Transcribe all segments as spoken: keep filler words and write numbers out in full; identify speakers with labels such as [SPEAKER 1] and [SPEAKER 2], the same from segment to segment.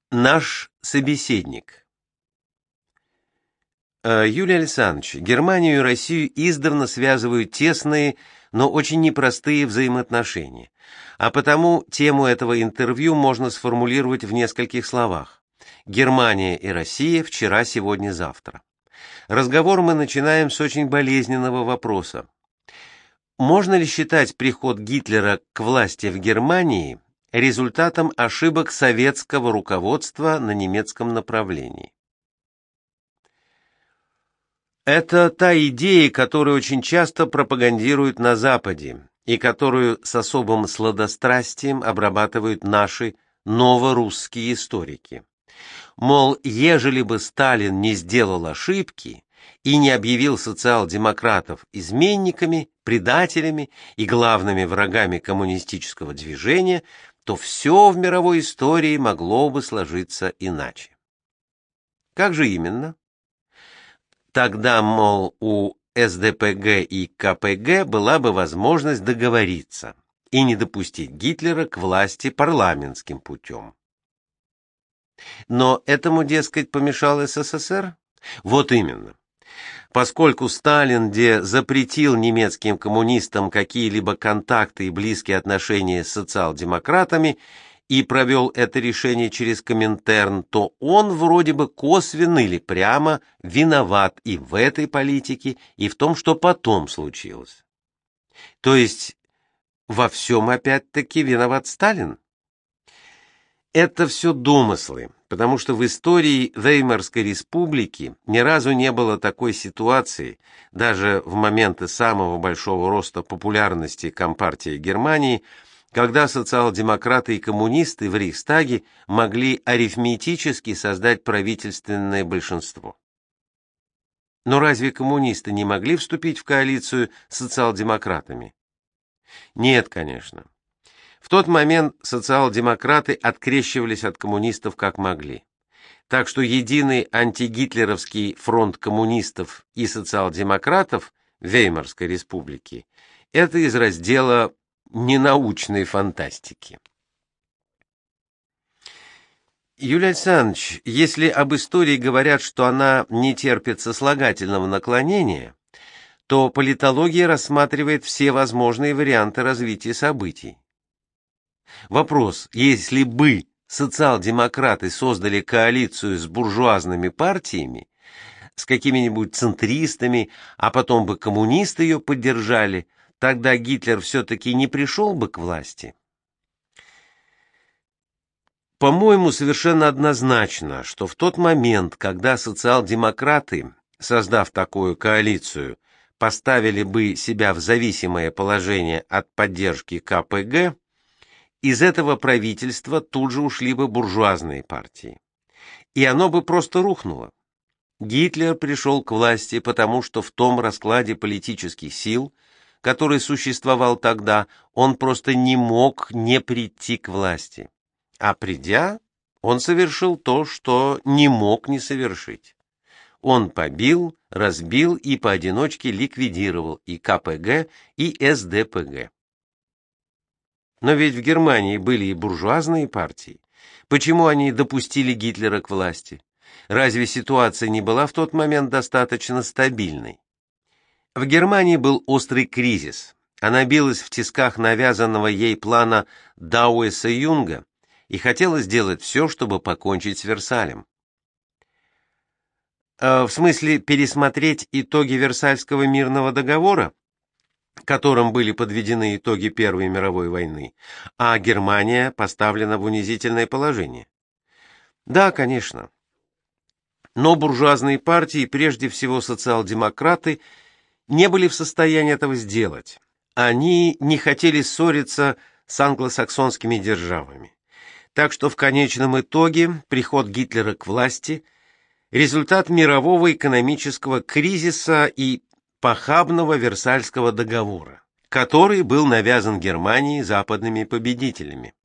[SPEAKER 1] Наш собеседник. Э, Юлий Александрович, Германию и Россию издавна связывают тесные, но очень непростые взаимоотношения. А потому тему этого интервью можно сформулировать в нескольких словах. Германия и Россия вчера, сегодня, завтра. Разговор мы начинаем с очень болезненного вопроса. Можно ли считать приход Гитлера к власти в Германии результатом ошибок советского руководства на немецком направлении? Это та идея, которую очень часто пропагандируют на Западе и которую с особым сладострастием обрабатывают наши новорусские историки. Мол, ежели бы Сталин не сделал ошибки и не объявил социал-демократов изменниками, предателями и главными врагами коммунистического движения, то все в мировой истории могло бы сложиться иначе. Как же именно? Тогда, мол, у эс дэ пэ гэ и ка пэ гэ была бы возможность договориться и не допустить Гитлера к власти парламентским путем. Но этому, дескать, помешал эс эс эс эр? Вот именно. Поскольку Сталин где запретил немецким коммунистам какие-либо контакты и близкие отношения с социал-демократами и провел это решение через Коминтерн, то он вроде бы косвенно или прямо виноват и в этой политике, и в том, что потом случилось. То есть во всем опять-таки виноват Сталин? Это все домыслы, потому что в истории Веймарской республики ни разу не было такой ситуации, даже в моменты самого большого роста популярности Компартии Германии, когда социал-демократы и коммунисты в Рейхстаге могли арифметически создать правительственное большинство. Но разве коммунисты не могли вступить в коалицию с социал-демократами? Нет, конечно. В тот момент социал-демократы открещивались от коммунистов как могли. Так что единый антигитлеровский фронт коммунистов и социал-демократов Веймарской республики – это из раздела ненаучной фантастики. Юлий Александрович, если об истории говорят, что она не терпит сослагательного наклонения, то политология рассматривает все возможные варианты развития событий. Вопрос: если бы социал-демократы создали коалицию с буржуазными партиями, с какими-нибудь центристами, а потом бы коммунисты ее поддержали, тогда Гитлер все-таки не пришел бы к власти? По-моему, совершенно однозначно, что в тот момент, когда социал-демократы, создав такую коалицию, поставили бы себя в зависимое положение от поддержки ка пэ гэ, из этого правительства тут же ушли бы буржуазные партии. И оно бы просто рухнуло. Гитлер пришел к власти, потому что в том раскладе политических сил, который существовал тогда, он просто не мог не прийти к власти. А придя, он совершил то, что не мог не совершить. Он побил, разбил и поодиночке ликвидировал и ка пэ гэ, и эс дэ пэ гэ. Но ведь в Германии были и буржуазные партии. Почему они допустили Гитлера к власти? Разве ситуация не была в тот момент достаточно стабильной? В Германии был острый кризис. Она билась в тисках навязанного ей плана Дауэса-Юнга и хотела сделать все, чтобы покончить с Версалем. В смысле, пересмотреть итоги Версальского мирного договора, которым были подведены итоги Первой мировой войны, а Германия поставлена в унизительное положение? Да, конечно. Но буржуазные партии, прежде всего социал-демократы, не были в состоянии этого сделать. Они не хотели ссориться с англосаксонскими державами. Так что в конечном итоге приход Гитлера к власти – результат мирового экономического кризиса и похабного Версальского договора, который был навязан Германии западными победителями.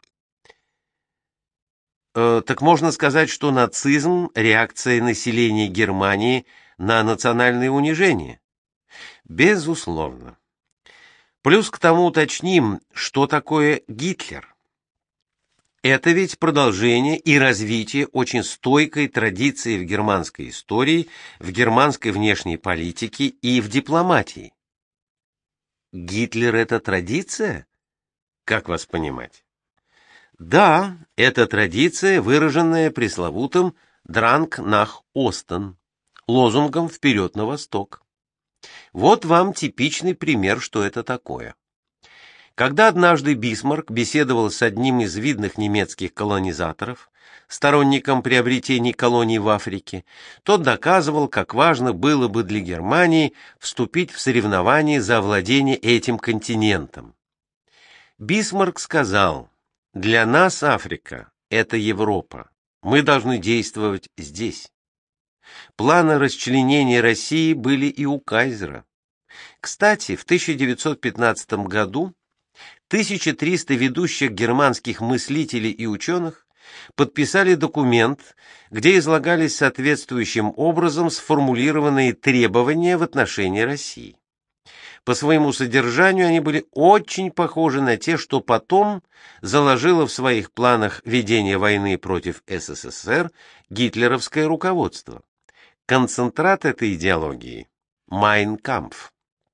[SPEAKER 1] Э, так можно сказать, что нацизм – реакция населения Германии на национальное унижение? Безусловно. Плюс к тому уточним, что такое Гитлер. Это ведь продолжение и развитие очень стойкой традиции в германской истории, в германской внешней политике и в дипломатии. Гитлер — это традиция? Как вас понимать? Да, это традиция, выраженная пресловутым «Дранг нах Остен», лозунгом «Вперед на восток». Вот вам типичный пример, что это такое. Когда однажды Бисмарк беседовал с одним из видных немецких колонизаторов, сторонником приобретений колоний в Африке, тот доказывал, как важно было бы для Германии вступить в соревнования за овладение этим континентом. Бисмарк сказал: «Для нас Африка – это Европа. Мы должны действовать здесь». Планы расчленения России были и у кайзера. Кстати, в тысяча девятьсот пятнадцатом году тысяча триста ведущих германских мыслителей и ученых подписали документ, где излагались соответствующим образом сформулированные требования в отношении России. По своему содержанию они были очень похожи на те, что потом заложило в своих планах ведение войны против СССР гитлеровское руководство. Концентрат этой идеологии – «Майн кампф».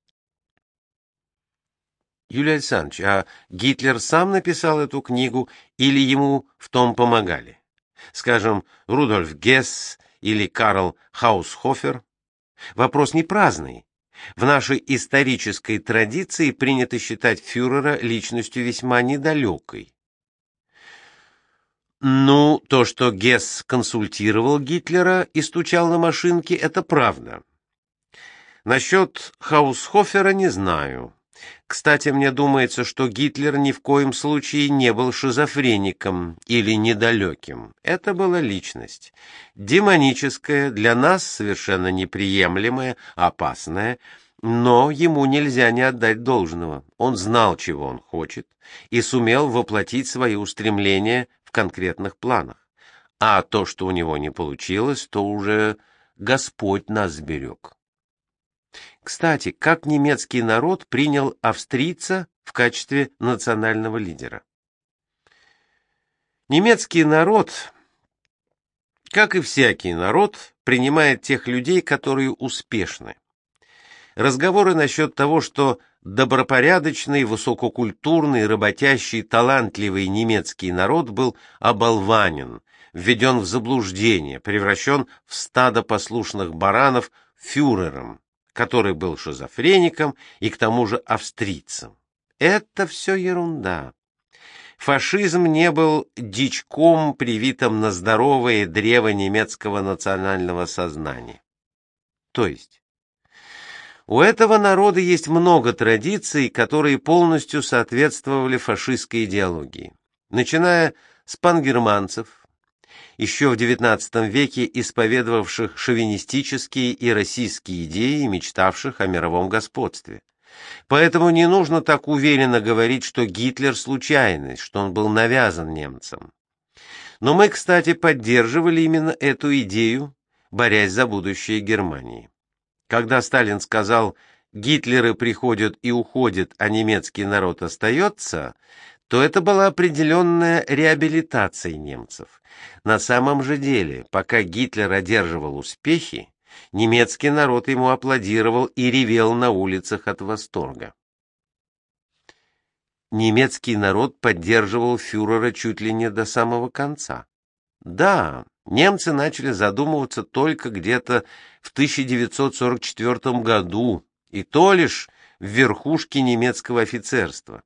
[SPEAKER 1] Юлий Александрович, а Гитлер сам написал эту книгу или ему в том помогали? Скажем, Рудольф Гесс или Карл Хаусхофер? Вопрос не праздный. В нашей исторической традиции принято считать фюрера личностью весьма недалекой. Ну, то, что Гесс консультировал Гитлера и стучал на машинке, это правда. Насчет Хаусхофера не знаю. Кстати, мне думается, что Гитлер ни в коем случае не был шизофреником или недалеким. Это была личность. Демоническая, для нас совершенно неприемлемая, опасная, но ему нельзя не отдать должного. Он знал, чего он хочет, и сумел воплотить свои устремления в конкретных планах. А то, что у него не получилось, то уже Господь нас сберег. Кстати, как немецкий народ принял австрийца в качестве национального лидера? Немецкий народ, как и всякий народ, принимает тех людей, которые успешны. Разговоры насчет того, что добропорядочный, высококультурный, работящий, талантливый немецкий народ был оболванен, введен в заблуждение, превращен в стадо послушных баранов фюрером, который был шизофреником и к тому же австрийцем. Это все ерунда. Фашизм не был дичком, привитым на здоровое древо немецкого национального сознания. То есть, у этого народа есть много традиций, которые полностью соответствовали фашистской идеологии, начиная с пангерманцев, еще в девятнадцатом веке исповедовавших шовинистические и российские идеи и мечтавших о мировом господстве. Поэтому не нужно так уверенно говорить, что Гитлер случайность, что он был навязан немцам. Но мы, кстати, поддерживали именно эту идею, борясь за будущее Германии. Когда Сталин сказал «Гитлеры приходят и уходят, а немецкий народ остается», то это была определенная реабилитация немцев. На самом же деле, пока Гитлер одерживал успехи, немецкий народ ему аплодировал и ревел на улицах от восторга. Немецкий народ поддерживал фюрера чуть ли не до самого конца. Да, немцы начали задумываться только где-то в тысяча девятьсот сорок четвёртом году, и то лишь в верхушке немецкого офицерства.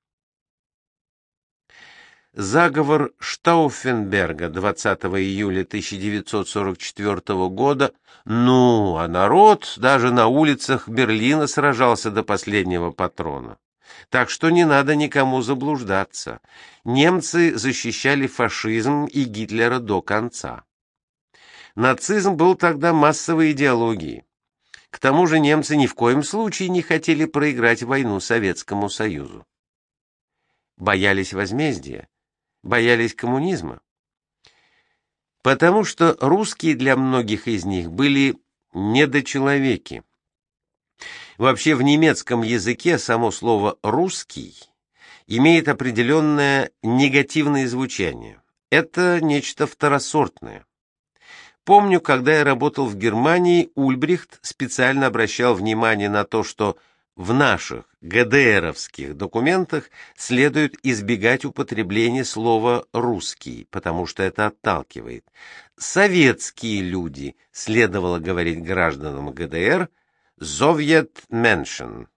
[SPEAKER 1] Заговор Штауфенберга двадцатого июля тысяча девятьсот сорок четвёртого года, ну, а народ даже на улицах Берлина сражался до последнего патрона. Так что не надо никому заблуждаться. Немцы защищали фашизм и Гитлера до конца. Нацизм был тогда массовой идеологией. К тому же немцы ни в коем случае не хотели проиграть войну Советскому Союзу. Боялись возмездия. Боялись коммунизма, потому что русские для многих из них были недочеловеки. Вообще в немецком языке само слово «русский» имеет определенное негативное звучание. Это нечто второсортное. Помню, когда я работал в Германии, Ульбрихт специально обращал внимание на то, что в наших ГДРовских документах следует избегать употребления слова «русский», потому что это отталкивает. «Советские люди» следовало говорить гражданам ГДР «Sowjetmenschen».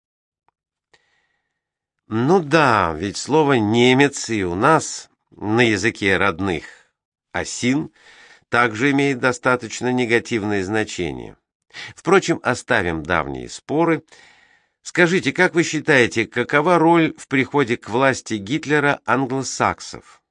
[SPEAKER 1] Ну да, ведь слово «немец» и у нас на языке родных осин также имеет достаточно негативное значение. Впрочем, оставим давние споры. Скажите, как вы считаете, какова роль в приходе к власти Гитлера англосаксов?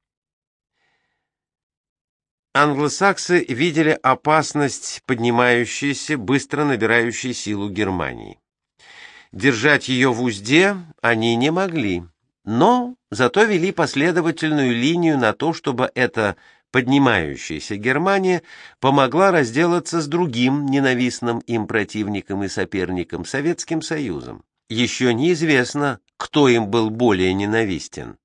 [SPEAKER 1] Англосаксы видели опасность поднимающейся, быстро набирающей силу Германии. Держать ее в узде они не могли, но зато вели последовательную линию на то, чтобы эта поднимающаяся Германия помогла разделаться с другим ненавистным им противником и соперником Советским Союзом. Еще неизвестно, кто им был более ненавистен.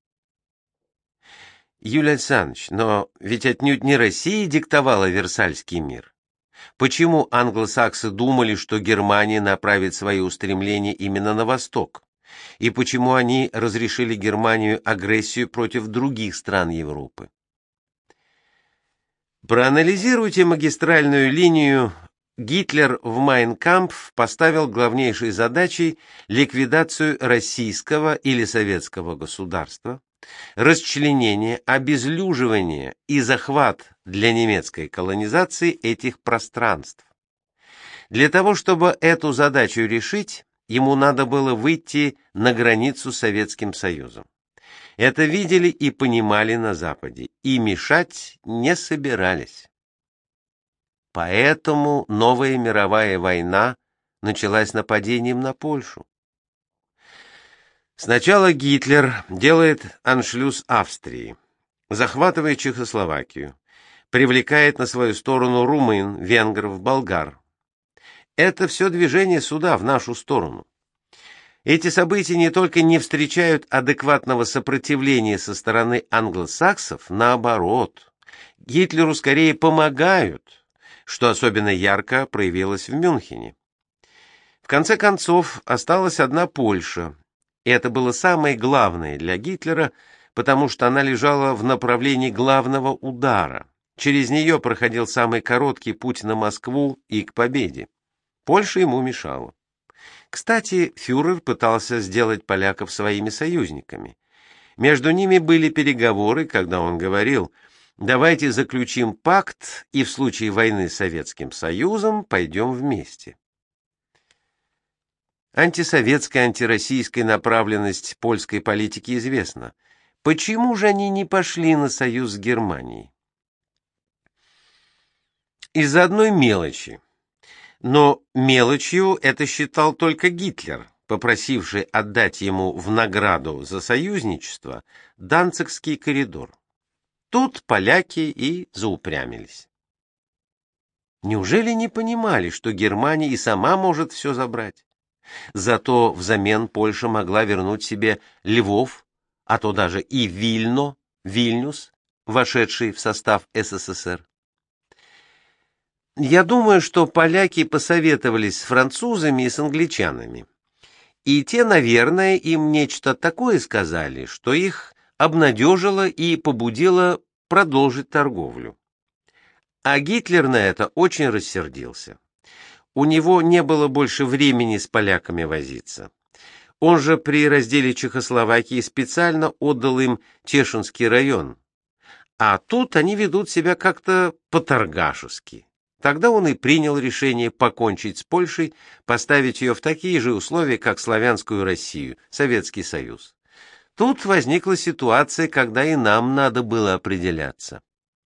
[SPEAKER 1] Юлий Александрович, но ведь отнюдь не Россия диктовала Версальский мир. Почему англосаксы думали, что Германия направит свои устремления именно на восток? И почему они разрешили Германию агрессию против других стран Европы? Проанализируйте магистральную линию. Гитлер в «Майн кампф» поставил главнейшей задачей ликвидацию российского или советского государства, расчленение, обезлюживание и захват для немецкой колонизации этих пространств. Для того, чтобы эту задачу решить, ему надо было выйти на границу с Советским Союзом. Это видели и понимали на Западе, и мешать не собирались. Поэтому новая мировая война началась нападением на Польшу. Сначала Гитлер делает аншлюз Австрии, захватывает Чехословакию, привлекает на свою сторону румын, венгров, болгар. Это все движение сюда, в нашу сторону. Эти события не только не встречают адекватного сопротивления со стороны англосаксов, наоборот, Гитлеру скорее помогают, что особенно ярко проявилось в Мюнхене. В конце концов, осталась одна Польша, и это было самое главное для Гитлера, потому что она лежала в направлении главного удара. Через нее проходил самый короткий путь на Москву и к победе. Польша ему мешала. Кстати, фюрер пытался сделать поляков своими союзниками. Между ними были переговоры, когда он говорил: «Давайте заключим пакт, и в случае войны с Советским Союзом пойдем вместе». Антисоветская, антироссийская направленность польской политики известна. Почему же они не пошли на союз с Германией? Из-за одной мелочи. Но мелочью это считал только Гитлер, попросивший отдать ему в награду за союзничество Данцигский коридор. Тут поляки и заупрямились. Неужели не понимали, что Германия и сама может все забрать? Зато взамен Польша могла вернуть себе Львов, а то даже и Вильно, Вильнюс, вошедший в состав СССР. Я думаю, что поляки посоветовались с французами и с англичанами. И те, наверное, им нечто такое сказали, что их обнадежило и побудило продолжить торговлю. А Гитлер на это очень рассердился. У него не было больше времени с поляками возиться. Он же при разделе Чехословакии специально отдал им Тешинский район. А тут они ведут себя как-то по-торгашески. Тогда он и принял решение покончить с Польшей, поставить ее в такие же условия, как славянскую Россию, Советский Союз. Тут возникла ситуация, когда и нам надо было определяться.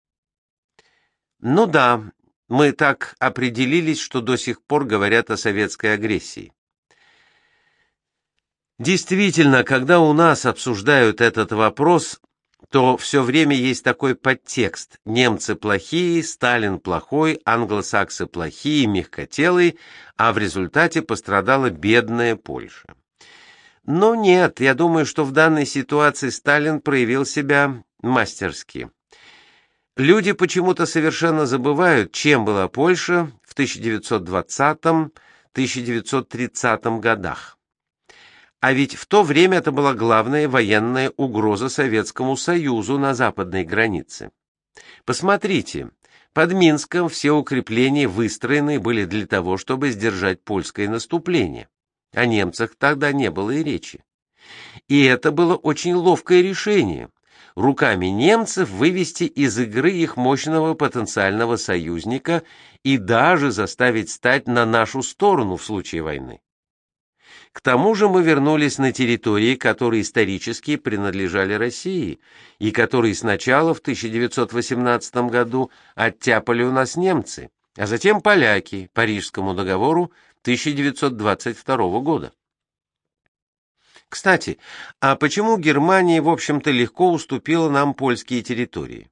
[SPEAKER 1] Ну да, мы так определились, что до сих пор говорят о советской агрессии. Действительно, когда у нас обсуждают этот вопрос, то все время есть такой подтекст: немцы плохие, Сталин плохой, англосаксы плохие, мягкотелые, а в результате пострадала бедная Польша. Но нет, я думаю, что в данной ситуации Сталин проявил себя мастерски. Люди почему-то совершенно забывают, чем была Польша в тысяча девятьсот двадцатом — тысяча девятьсот тридцатом годах. А ведь в то время это была главная военная угроза Советскому Союзу на западной границе. Посмотрите, под Минском все укрепления выстроены были для того, чтобы сдержать польское наступление. О немцах тогда не было и речи. И это было очень ловкое решение — руками немцев вывести из игры их мощного потенциального союзника и даже заставить стать на нашу сторону в случае войны. К тому же мы вернулись на территории, которые исторически принадлежали России, и которые сначала в тысяча девятьсот восемнадцатом году оттяпали у нас немцы, а затем поляки по Рижскому договору тысяча девятьсот двадцать второго года. Кстати, а почему Германия, в общем-то, легко уступила нам польские территории?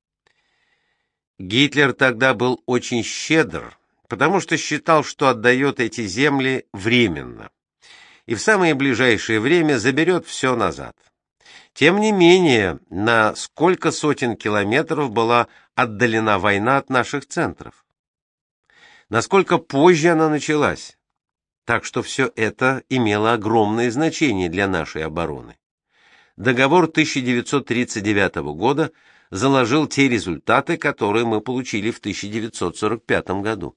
[SPEAKER 1] Гитлер тогда был очень щедр, потому что считал, что отдает эти земли временно, и в самое ближайшее время заберет все назад. Тем не менее, на сколько сотен километров была отдалена война от наших центров? Насколько позже она началась? Так что все это имело огромное значение для нашей обороны. Договор тысяча девятьсот тридцать девятого года заложил те результаты, которые мы получили в тысяча девятьсот сорок пятом году.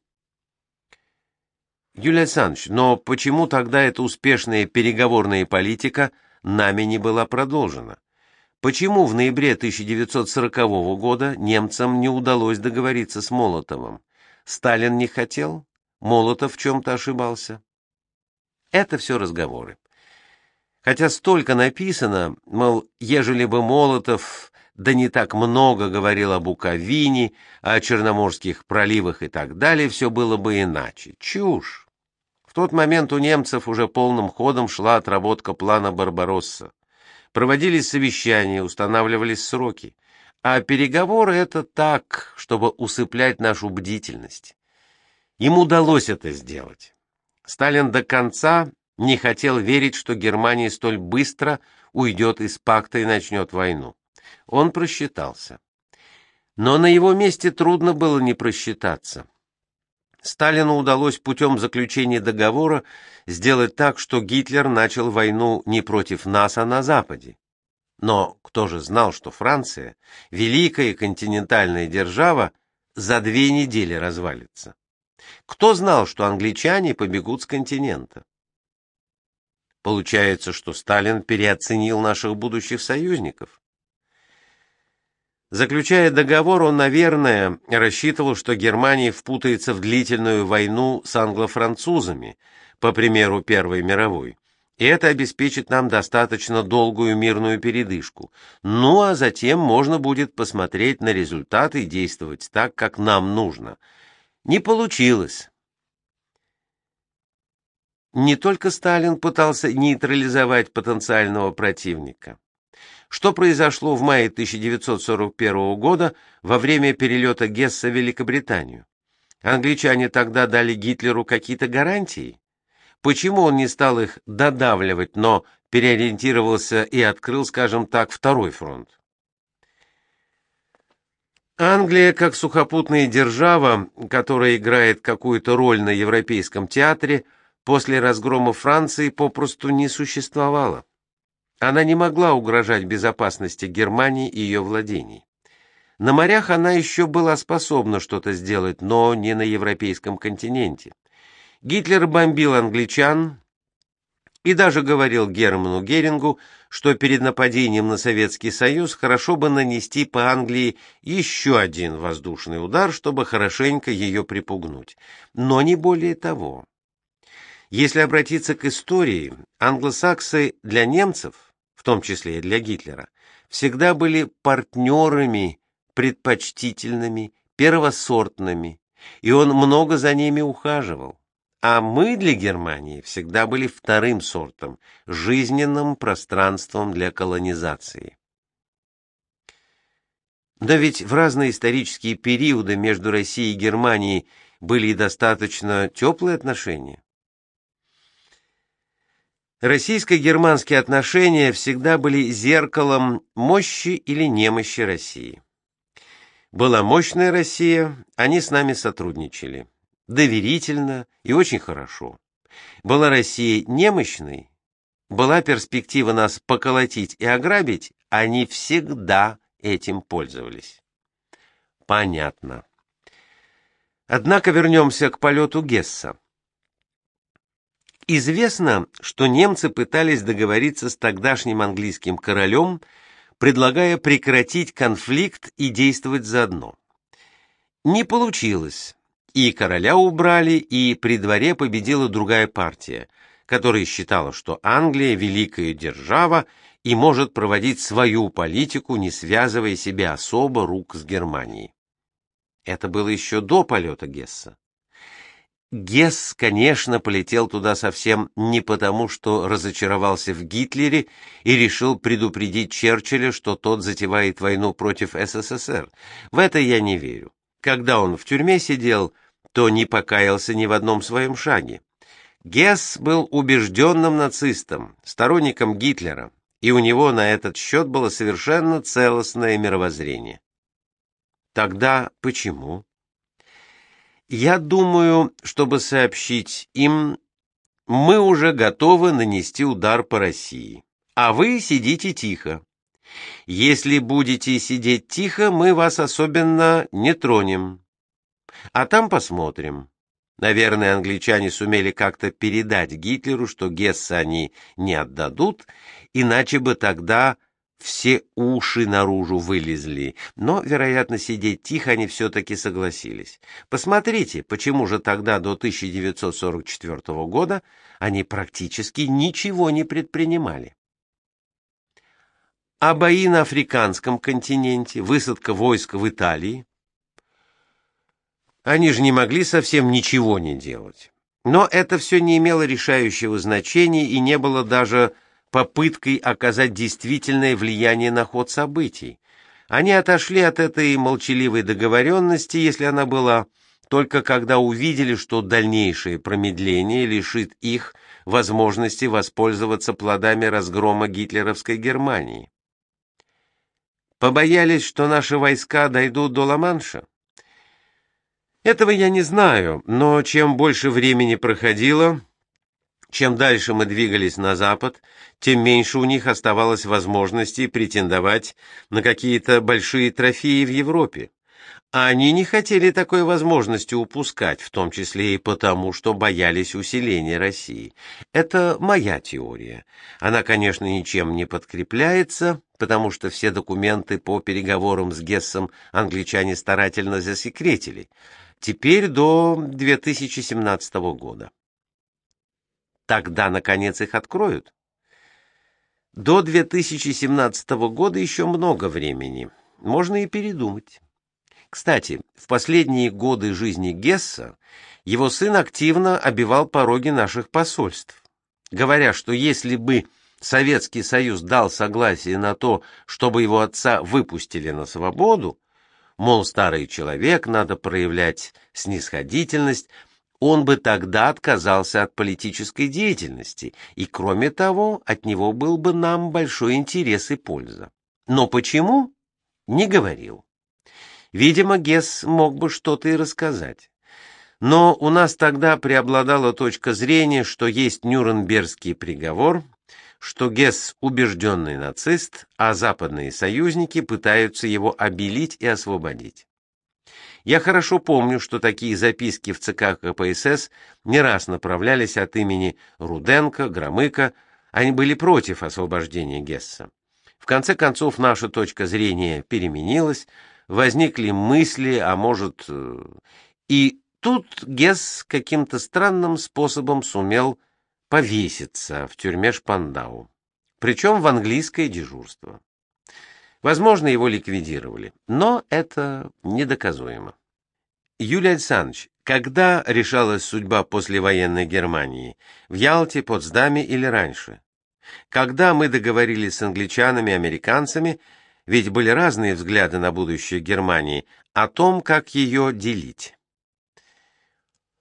[SPEAKER 1] Юлий Александрович, но почему тогда эта успешная переговорная политика нами не была продолжена? Почему в ноябре тысяча девятьсот сорокового года немцам не удалось договориться с Молотовым? Сталин не хотел? Молотов в чем-то ошибался? Это все разговоры. Хотя столько написано, мол, ежели бы Молотов да не так много говорил о Буковине, о Черноморских проливах и так далее, все было бы иначе. Чушь. В тот момент у немцев уже полным ходом шла отработка плана Барбаросса. Проводились совещания, устанавливались сроки. А переговоры — это так, чтобы усыплять нашу бдительность. Им удалось это сделать. Сталин до конца не хотел верить, что Германия столь быстро уйдет из пакта и начнет войну. Он просчитался. Но на его месте трудно было не просчитаться. Сталину удалось путем заключения договора сделать так, что Гитлер начал войну не против нас, а на Западе. Но кто же знал, что Франция, великая континентальная держава, за две недели развалится? Кто знал, что англичане побегут с континента? Получается, что Сталин переоценил наших будущих союзников. Заключая договор, он, наверное, рассчитывал, что Германия впутается в длительную войну с англо-французами, по примеру Первой мировой, и это обеспечит нам достаточно долгую мирную передышку. Ну, а затем можно будет посмотреть на результаты и действовать так, как нам нужно. Не получилось. Не только Сталин пытался нейтрализовать потенциального противника. Что произошло в мае тысяча девятьсот сорок первого года во время перелета Гесса в Великобританию? Англичане тогда дали Гитлеру какие-то гарантии? Почему он не стал их додавливать, но переориентировался и открыл, скажем так, второй фронт? Англия, как сухопутная держава, которая играет какую-то роль на европейском театре, после разгрома Франции попросту не существовала. Она не могла угрожать безопасности Германии и ее владений. На морях она еще была способна что-то сделать, но не на европейском континенте. Гитлер бомбил англичан и даже говорил Герману Герингу, что перед нападением на Советский Союз хорошо бы нанести по Англии еще один воздушный удар, чтобы хорошенько ее припугнуть. Но не более того. Если обратиться к истории, англосаксы для немцев, в том числе и для Гитлера, всегда были партнерами предпочтительными, первосортными, и он много за ними ухаживал. А мы для Германии всегда были вторым сортом, жизненным пространством для колонизации. Да ведь в разные исторические периоды между Россией и Германией были и достаточно теплые отношения. Российско-германские отношения всегда были зеркалом мощи или немощи России. Была мощная Россия, они с нами сотрудничали. Доверительно и очень хорошо. Была Россия немощной, была перспектива нас поколотить и ограбить, они всегда этим пользовались. Понятно. Однако вернемся к полету Гесса. Известно, что немцы пытались договориться с тогдашним английским королем, предлагая прекратить конфликт и действовать заодно. Не получилось, и короля убрали, и при дворе победила другая партия, которая считала, что Англия – великая держава и может проводить свою политику, не связывая себе особо рук с Германией. Это было еще до полета Гесса. Гесс, конечно, полетел туда совсем не потому, что разочаровался в Гитлере и решил предупредить Черчилля, что тот затевает войну против СССР. В это я не верю. Когда он в тюрьме сидел, то не покаялся ни в одном своем шаге. Гесс был убежденным нацистом, сторонником Гитлера, и у него на этот счет было совершенно целостное мировоззрение. Тогда почему? Я думаю, чтобы сообщить им, мы уже готовы нанести удар по России, а вы сидите тихо. Если будете сидеть тихо, мы вас особенно не тронем. А там посмотрим. Наверное, англичане сумели как-то передать Гитлеру, что Гесса они не отдадут, иначе бы тогда все уши наружу вылезли, но, вероятно, сидеть тихо они все-таки согласились. Посмотрите, почему же тогда до тысяча девятьсот сорок четвёртого года они практически ничего не предпринимали. А бои на африканском континенте, высадка войск в Италии? Они же не могли совсем ничего не делать. Но это все не имело решающего значения и не было даже попыткой оказать действительное влияние на ход событий. Они отошли от этой молчаливой договоренности, если она была, только когда увидели, что дальнейшее промедление лишит их возможности воспользоваться плодами разгрома гитлеровской Германии. Побоялись, что наши войска дойдут до Ла-Манша? Этого я не знаю, но чем больше времени проходило, чем дальше мы двигались на запад, тем меньше у них оставалось возможности претендовать на какие-то большие трофеи в Европе. А они не хотели такой возможности упускать, в том числе и потому, что боялись усиления России. Это моя теория. Она, конечно, ничем не подкрепляется, потому что все документы по переговорам с Гессом англичане старательно засекретили. Теперь до две тысячи семнадцатого года. Тогда, наконец, их откроют. До две тысячи семнадцатого года еще много времени. Можно и передумать. Кстати, в последние годы жизни Гесса его сын активно обивал пороги наших посольств, говоря, что если бы Советский Союз дал согласие на то, чтобы его отца выпустили на свободу, мол, старый человек, надо проявлять снисходительность, он бы тогда отказался от политической деятельности, и, кроме того, от него был бы нам большой интерес и польза. Но почему? Не говорил. Видимо, Гесс мог бы что-то и рассказать. Но у нас тогда преобладала точка зрения, что есть Нюрнбергский приговор, что Гесс убежденный нацист, а западные союзники пытаются его обелить и освободить. Я хорошо помню, что такие записки в ЦК КПСС не раз направлялись от имени Руденко, Громыка, они были против освобождения Гесса. В конце концов, наша точка зрения переменилась, возникли мысли, а может... И тут Гесс каким-то странным способом сумел повеситься в тюрьме Шпандау, причем в английское дежурство. Возможно, его ликвидировали, но это недоказуемо. Юлий Александрович, когда решалась судьба послевоенной Германии? В Ялте, Потсдаме или раньше? Когда мы договорились с англичанами и американцами, ведь были разные взгляды на будущее Германии, о том, как ее делить.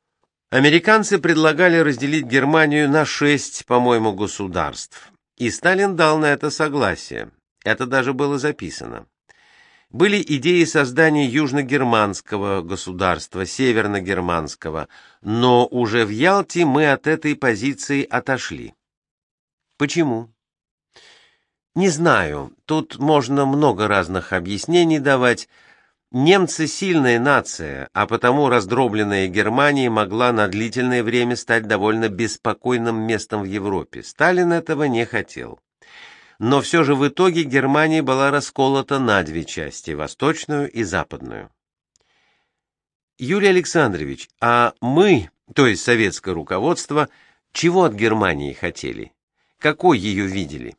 [SPEAKER 1] Американцы предлагали разделить Германию на шесть, по-моему, государств, и Сталин дал на это согласие. Это даже было записано. Были идеи создания южногерманского государства, северногерманского, но уже в Ялте мы от этой позиции отошли. Почему? Не знаю, тут можно много разных объяснений давать. Немцы сильная нация, а потому раздробленная Германия могла на длительное время стать довольно беспокойным местом в Европе. Сталин этого не хотел. Но все же в итоге Германия была расколота на две части, восточную и западную. Юрий Александрович, а мы, то есть советское руководство, чего от Германии хотели? Какой ее видели?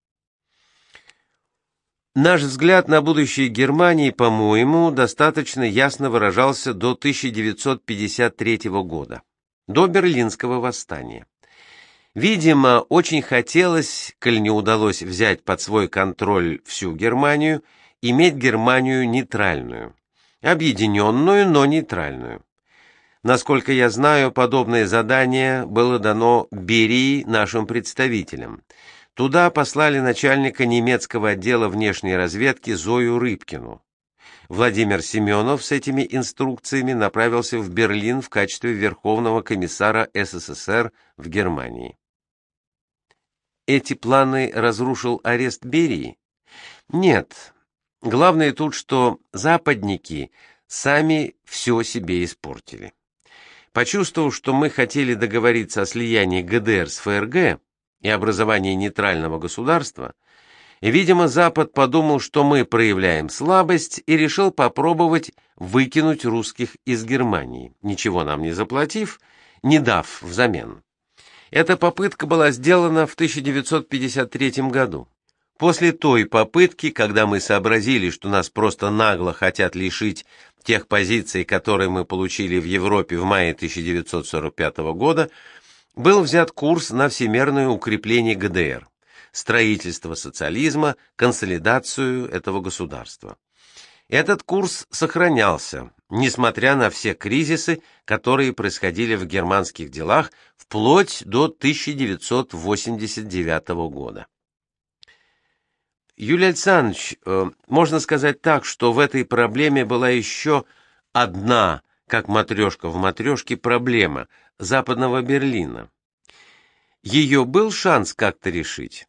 [SPEAKER 1] Наш взгляд на будущее Германии, по-моему, достаточно ясно выражался до тысяча девятьсот пятьдесят третьего года, до Берлинского восстания. Видимо, очень хотелось, коль не удалось взять под свой контроль всю Германию, иметь Германию нейтральную, объединенную, но нейтральную. Насколько я знаю, подобное задание было дано Берии, нашим представителям. Туда послали начальника немецкого отдела внешней разведки Зою Рыбкину. Владимир Семенов с этими инструкциями направился в Берлин в качестве Верховного комиссара СССР в Германии. Эти планы разрушил арест Берии? Нет. Главное тут, что западники сами все себе испортили. Почувствовав, что мы хотели договориться о слиянии ГДР с ФРГ и образовании нейтрального государства, видимо, Запад подумал, что мы проявляем слабость, и решил попробовать выкинуть русских из Германии, ничего нам не заплатив, не дав взамен. Эта попытка была сделана в тысяча девятьсот пятьдесят третьем году. После той попытки, когда мы сообразили, что нас просто нагло хотят лишить тех позиций, которые мы получили в Европе в мае тысяча девятьсот сорок пятого года, был взят курс на всемирное укрепление ГДР, строительство социализма, консолидацию этого государства. Этот курс сохранялся, несмотря на все кризисы, которые происходили в германских делах вплоть до тысяча девятьсот восемьдесят девятого года. Юрий Александрович, можно сказать так, что в этой проблеме была еще одна, как матрешка в матрешке, проблема Западного Берлина. Ее был шанс как-то решить?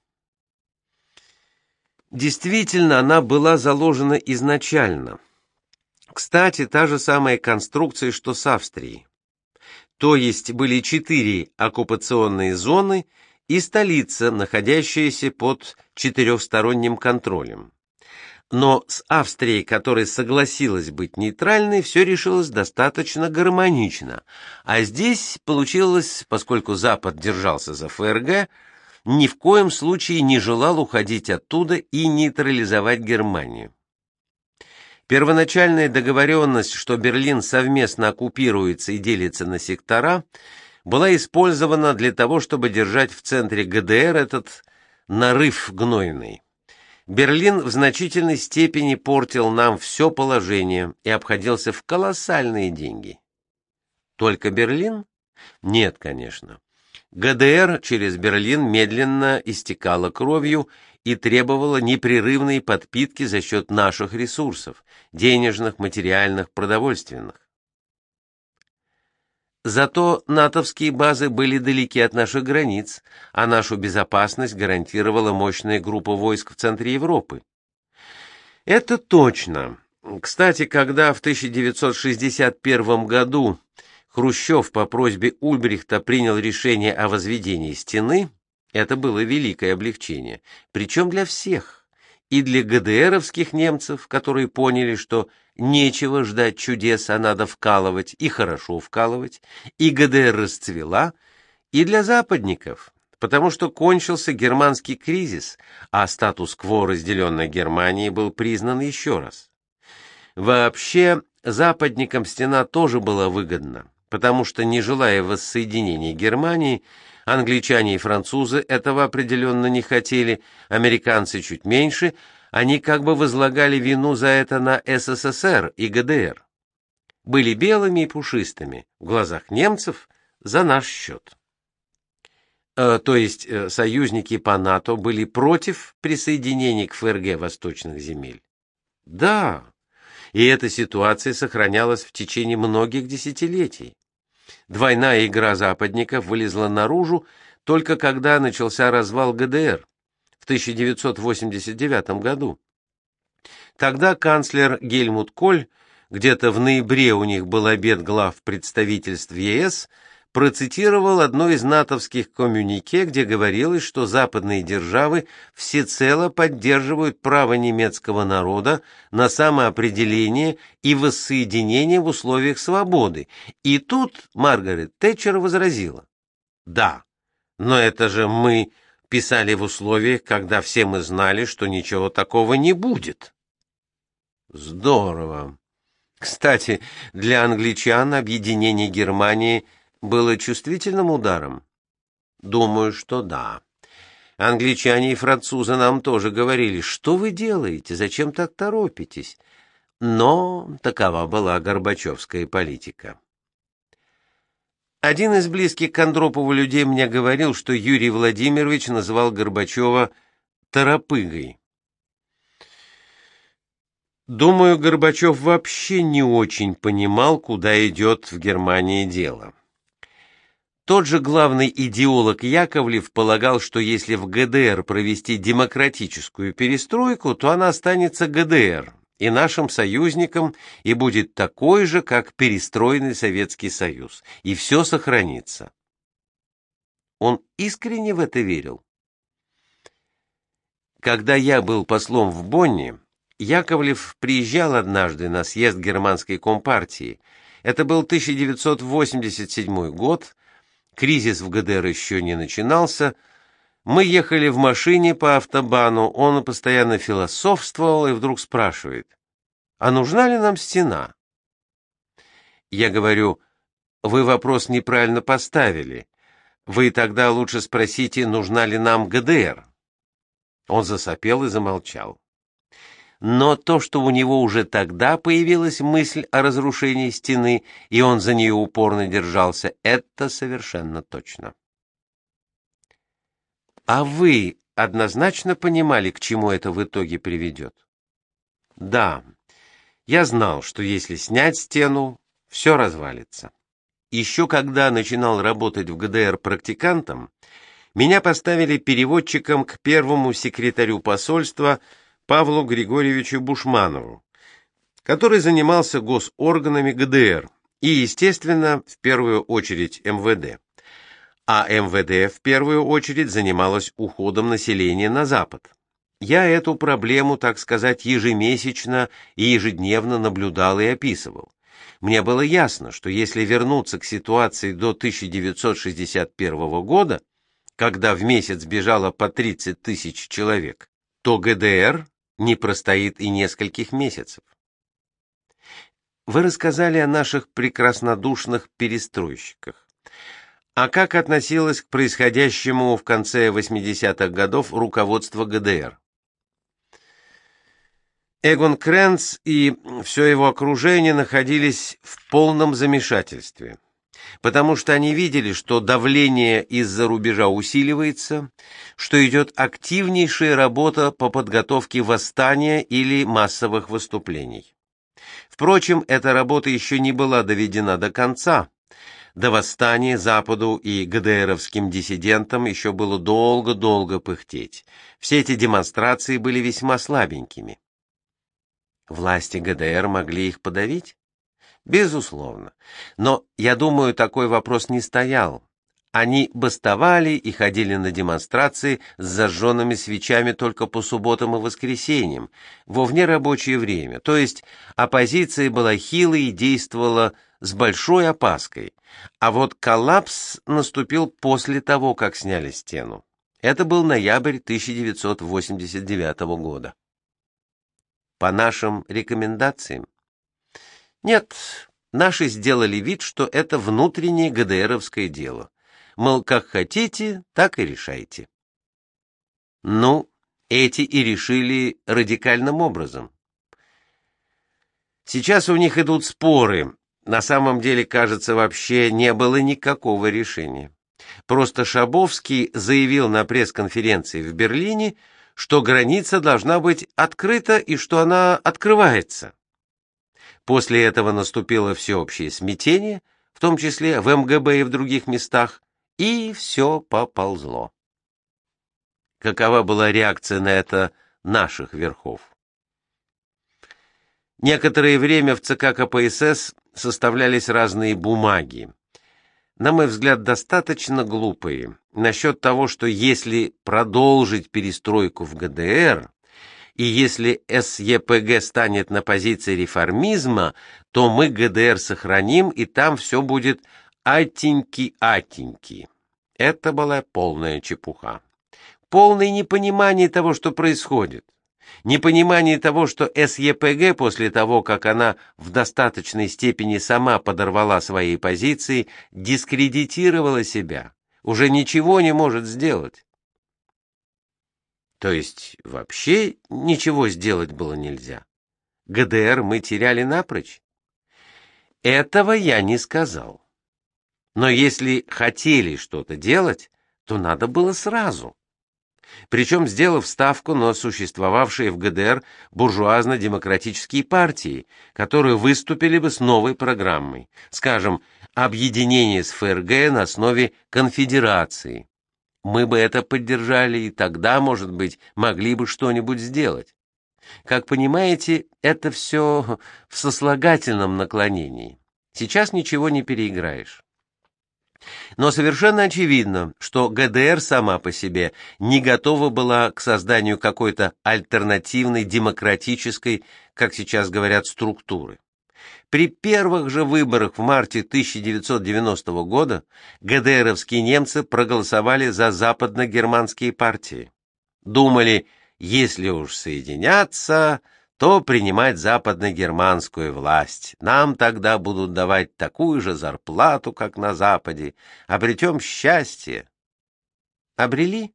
[SPEAKER 1] Действительно, она была заложена изначально. Кстати, та же самая конструкция, что с Австрией. То есть были четыре оккупационные зоны и столица, находящаяся под четырехсторонним контролем. Но с Австрией, которая согласилась быть нейтральной, все решилось достаточно гармонично. А здесь получилось, поскольку Запад держался за ФРГ, ни в коем случае не желал уходить оттуда и нейтрализовать Германию. Первоначальная договоренность, что Берлин совместно оккупируется и делится на сектора, была использована для того, чтобы держать в центре ГДР этот нарыв гнойный. Берлин в значительной степени портил нам все положение и обходился в колоссальные деньги. Только Берлин? Нет, конечно. ГДР через Берлин медленно истекала кровью и требовала непрерывной подпитки за счет наших ресурсов – денежных, материальных, продовольственных. Зато натовские базы были далеки от наших границ, а нашу безопасность гарантировала мощная группа войск в центре Европы. Это точно. Кстати, когда в тысяча девятьсот шестьдесят первом году Хрущев по просьбе Ульбрихта принял решение о возведении стены, это было великое облегчение, причем для всех, и для ГДРовских немцев, которые поняли, что нечего ждать чудес, а надо вкалывать, и хорошо вкалывать, и ГДР расцвела, и для западников, потому что кончился германский кризис, а статус-кво разделенной Германии был признан еще раз. Вообще, западникам стена тоже была выгодна, потому что, не желая воссоединения Германии, англичане и французы этого определенно не хотели, американцы чуть меньше, они как бы возлагали вину за это на СССР и ГДР. Были белыми и пушистыми в глазах немцев, за наш счет. Э, то есть э, союзники по НАТО были против присоединения к ФРГ восточных земель? Да, и эта ситуация сохранялась в течение многих десятилетий. Двойная игра западников вылезла наружу только когда начался развал ГДР в тысяча девятьсот восемьдесят девятом году. Тогда канцлер Гельмут Коль, где-то в ноябре у них был обед глав представительств ЕС, процитировал одно из натовских коммюнике, где говорилось, что западные державы всецело поддерживают право немецкого народа на самоопределение и воссоединение в условиях свободы. И тут Маргарет Тэтчер возразила: «Да, но это же мы писали в условиях, когда все мы знали, что ничего такого не будет». Здорово. Кстати, для англичан объединение Германии было чувствительным ударом? Думаю, что да. Англичане и французы нам тоже говорили: что вы делаете, зачем так торопитесь? Но такова была горбачевская политика. Один из близких к Андропову людей мне говорил, что Юрий Владимирович называл Горбачева «торопыгой». Думаю, Горбачев вообще не очень понимал, куда идет в Германии дело. Тот же главный идеолог Яковлев полагал, что если в ГДР провести демократическую перестройку, то она останется ГДР и нашим союзником и будет такой же, как перестроенный Советский Союз, и все сохранится. Он искренне в это верил. Когда я был послом в Бонне, Яковлев приезжал однажды на съезд германской компартии. Это был тысяча девятьсот восемьдесят седьмой год, кризис в ГДР еще не начинался. Мы ехали в машине по автобану, он постоянно философствовал и вдруг спрашивает: «А нужна ли нам стена?» Я говорю: «Вы вопрос неправильно поставили. Вы тогда лучше спросите, нужна ли нам ГДР». Он засопел и замолчал. Но то, что у него уже тогда появилась мысль о разрушении стены, и он за нее упорно держался, это совершенно точно. А вы однозначно понимали, к чему это в итоге приведет? Да, я знал, что если снять стену, все развалится. Еще когда начинал работать в ГДР практикантом, меня поставили переводчиком к первому секретарю посольства Павлу Григорьевичу Бушманову, который занимался госорганами ГДР и, естественно, в первую очередь эм вэ дэ. А эм вэ дэ в первую очередь занималась уходом населения на Запад. Я эту проблему, так сказать, ежемесячно и ежедневно наблюдал и описывал. Мне было ясно, что если вернуться к ситуации до тысяча девятьсот шестьдесят первого года, когда в месяц бежало по тридцать тысяч человек, то ГДР не простоит и нескольких месяцев. Вы рассказали о наших прекраснодушных перестройщиках. А как относилось к происходящему в конце восьмидесятых годов руководство ГДР? Эгон Крентц и все его окружение находились в полном замешательстве, потому что они видели, что давление из-за рубежа усиливается, что идет активнейшая работа по подготовке восстания или массовых выступлений. Впрочем, эта работа еще не была доведена до конца. До восстания Западу и ГДРовским диссидентам еще было долго-долго пыхтеть. Все эти демонстрации были весьма слабенькими. Власти ГДР могли их подавить? Безусловно. Но, я думаю, такой вопрос не стоял. Они бастовали и ходили на демонстрации с зажженными свечами только по субботам и воскресеньям, во внерабочее время, то есть оппозиция была хилой и действовала с большой опаской, а вот коллапс наступил после того, как сняли стену. Это был ноябрь тысяча девятьсот восемьдесят девятого года. По нашим рекомендациям? Нет, наши сделали вид, что это внутреннее ГДРовское дело. Мол, как хотите, так и решайте. Ну, эти и решили радикальным образом. Сейчас у них идут споры, На самом деле, кажется, вообще не было никакого решения. Просто Шабовский заявил на пресс-конференции в Берлине, что граница должна быть открыта и что она открывается. После этого наступило всеобщее смятение, в том числе в эм гэ бэ и в других местах, и все поползло. Какова была реакция на это наших верхов? Некоторое время в ЦК ка пэ эс эс составлялись разные бумаги, на мой взгляд, достаточно глупые, насчет того, что если продолжить перестройку в гэ дэ эр, и если эс е пэ гэ станет на позиции реформизма, то мы гэ дэ эр сохраним, и там все будет атеньки-атеньки. Это была полная чепуха. Полное непонимание того, что происходит. Непонимание того, что эс е пэ гэ после того, как она в достаточной степени сама подорвала свои позиции, дискредитировала себя, уже ничего не может сделать. То есть вообще ничего сделать было нельзя. гэ дэ эр мы теряли напрочь. Этого я не сказал. Но если хотели что-то делать, то надо было сразу. Причем сделав ставку на существовавшие в гэ дэ эр буржуазно-демократические партии, которые выступили бы с новой программой, скажем, объединение с эф эр гэ на основе конфедерации. Мы бы это поддержали, и тогда, может быть, могли бы что-нибудь сделать. Как понимаете, это все в сослагательном наклонении. Сейчас ничего не переиграешь. Но совершенно очевидно, что гэ дэ эр сама по себе не готова была к созданию какой-то альтернативной демократической, как сейчас говорят, структуры. При первых же выборах в марте тысяча девятьсот девяностого года гэ дэ эровские немцы проголосовали за западно-германские партии. Думали, если уж соединяться, то принимать западно-германскую власть. Нам тогда будут давать такую же зарплату, как на Западе, обретем счастье. Обрели?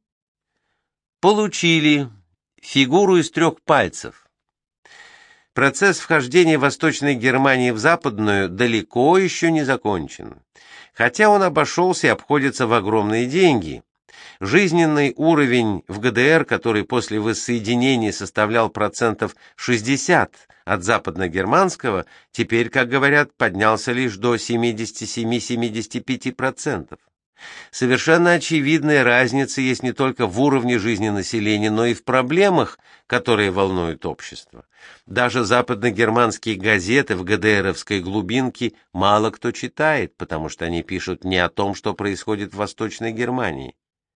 [SPEAKER 1] Получили фигуру из трех пальцев. Процесс вхождения Восточной Германии в Западную далеко еще не закончен, хотя он обошелся и обходится в огромные деньги. Жизненный уровень в гэ дэ эр, который после воссоединения составлял процентов шестьдесят от западно-германского, теперь, как говорят, поднялся лишь до семьдесят семь — семьдесят пять процентов. Совершенно очевидная разница есть не только в уровне жизни населения, но и в проблемах, которые волнуют общество. Даже западно-германские газеты в гэ дэ эровской глубинке мало кто читает, потому что они пишут не о том, что происходит в Восточной Германии.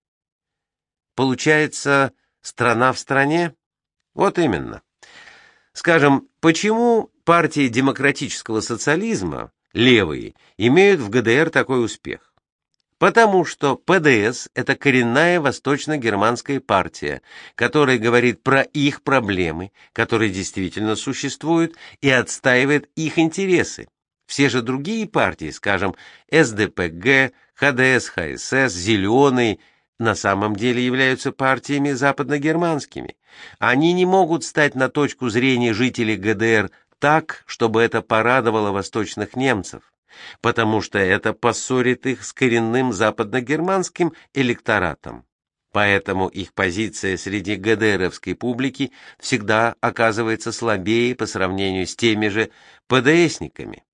[SPEAKER 1] Получается, страна в стране? Вот именно. Скажем, почему партии демократического социализма, левые, имеют в гэ дэ эр такой успех? Потому что пэ дэ эс – это коренная восточно-германская партия, которая говорит про их проблемы, которые действительно существуют, и отстаивает их интересы. Все же другие партии, скажем, эс дэ пэ гэ, ха дэ эс ха эс эс, Зеленые, на самом деле являются партиями западногерманскими. Они не могут стать на точку зрения жителей гэ дэ эр так, чтобы это порадовало восточных немцев, потому что это поссорит их с коренным западногерманским электоратом. Поэтому их позиция среди гэ дэ эровской публики всегда оказывается слабее по сравнению с теми же пэ дэ эсниками.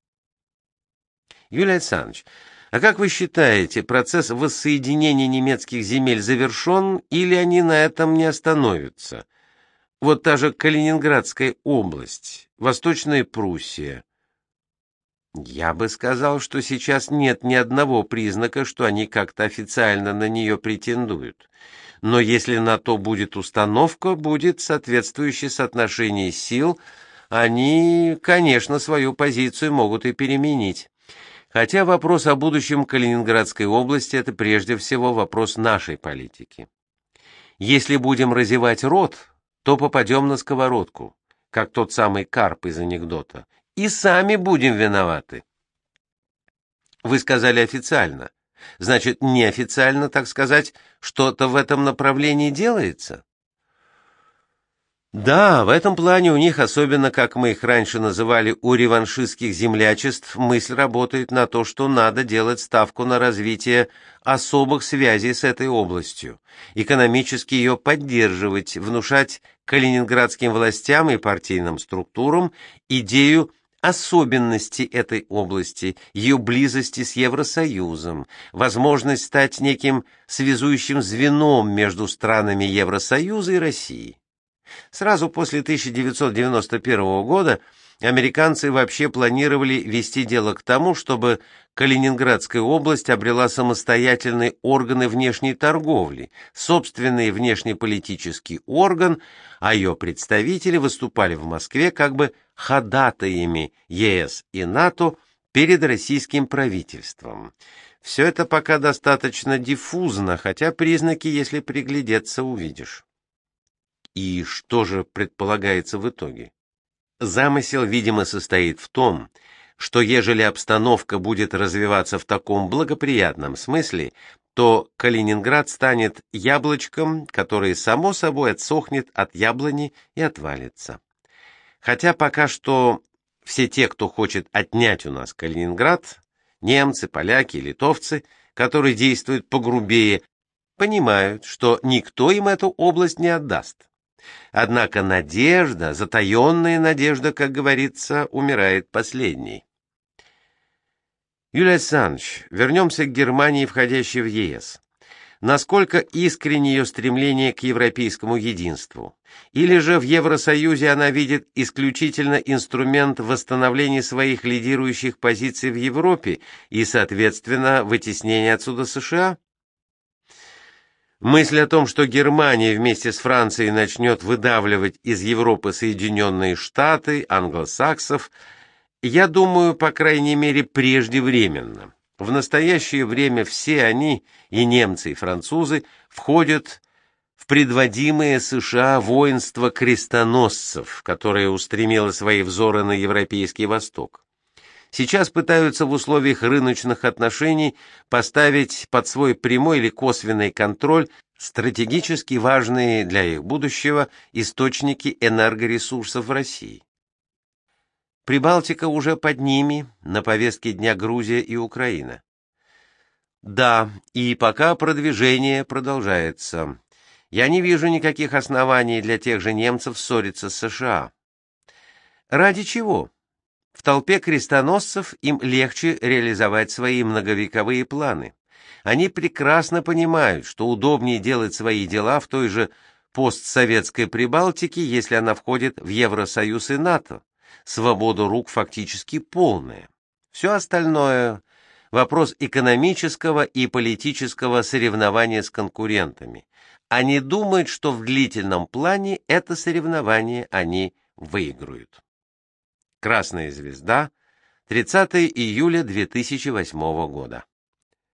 [SPEAKER 1] Юлий Александрович, а как вы считаете, процесс воссоединения немецких земель завершен или они на этом не остановятся? Вот та же Калининградская область, Восточная Пруссия. Я бы сказал, что сейчас нет ни одного признака, что они как-то официально на нее претендуют. Но если на то будет установка, будет соответствующее соотношение сил, они, конечно, свою позицию могут и переменить. Хотя вопрос о будущем Калининградской области – это прежде всего вопрос нашей политики. Если будем разевать рот, то попадем на сковородку, как тот самый карп из анекдота, и сами будем виноваты. Вы сказали официально. Значит, неофициально, так сказать, что-то в этом направлении делается? Да, в этом плане у них, особенно, как мы их раньше называли, у реваншистских землячеств, мысль работает на то, что надо делать ставку на развитие особых связей с этой областью, экономически ее поддерживать, внушать калининградским властям и партийным структурам идею особенности этой области, ее близости с Евросоюзом, возможность стать неким связующим звеном между странами Евросоюза и Россией. Сразу после тысяча девятьсот девяносто первого года американцы вообще планировали вести дело к тому, чтобы Калининградская область обрела самостоятельные органы внешней торговли, собственный внешнеполитический орган, а ее представители выступали в Москве как бы ходатаями ЕС и НАТО перед российским правительством. Все это пока достаточно диффузно, хотя признаки, если приглядеться, увидишь. И что же предполагается в итоге? Замысел, видимо, состоит в том, что ежели обстановка будет развиваться в таком благоприятном смысле, то Калининград станет яблочком, которое само собой отсохнет от яблони и отвалится. Хотя пока что все те, кто хочет отнять у нас Калининград, немцы, поляки, литовцы, которые действуют погрубее, понимают, что никто им эту область не отдаст. Однако надежда, затаенная надежда, как говорится, умирает последней. Юлий Александрович, вернемся к Германии, входящей в ЕС. Насколько искренне ее стремление к европейскому единству? Или же в Евросоюзе она видит исключительно инструмент восстановления своих лидирующих позиций в Европе и, соответственно, вытеснения отсюда США? Мысль о том, что Германия вместе с Францией начнет выдавливать из Европы Соединенные Штаты, англосаксов, я думаю, по крайней мере, преждевременно. В настоящее время все они, и немцы, и французы, входят в предводимое США воинство крестоносцев, которое устремило свои взоры на Европейский Восток. Сейчас пытаются в условиях рыночных отношений поставить под свой прямой или косвенный контроль стратегически важные для их будущего источники энергоресурсов в России. Прибалтика уже под ними, на повестке дня Грузия и Украина. Да, и пока продвижение продолжается. Я не вижу никаких оснований для тех же немцев ссориться с США. Ради чего? В толпе крестоносцев им легче реализовать свои многовековые планы. Они прекрасно понимают, что удобнее делать свои дела в той же постсоветской Прибалтике, если она входит в Евросоюз и НАТО. Свобода рук фактически полная. Все остальное – вопрос экономического и политического соревнования с конкурентами. Они думают, что в длительном плане это соревнование они выиграют. Красная звезда, тридцатое июля две тысячи восьмого года.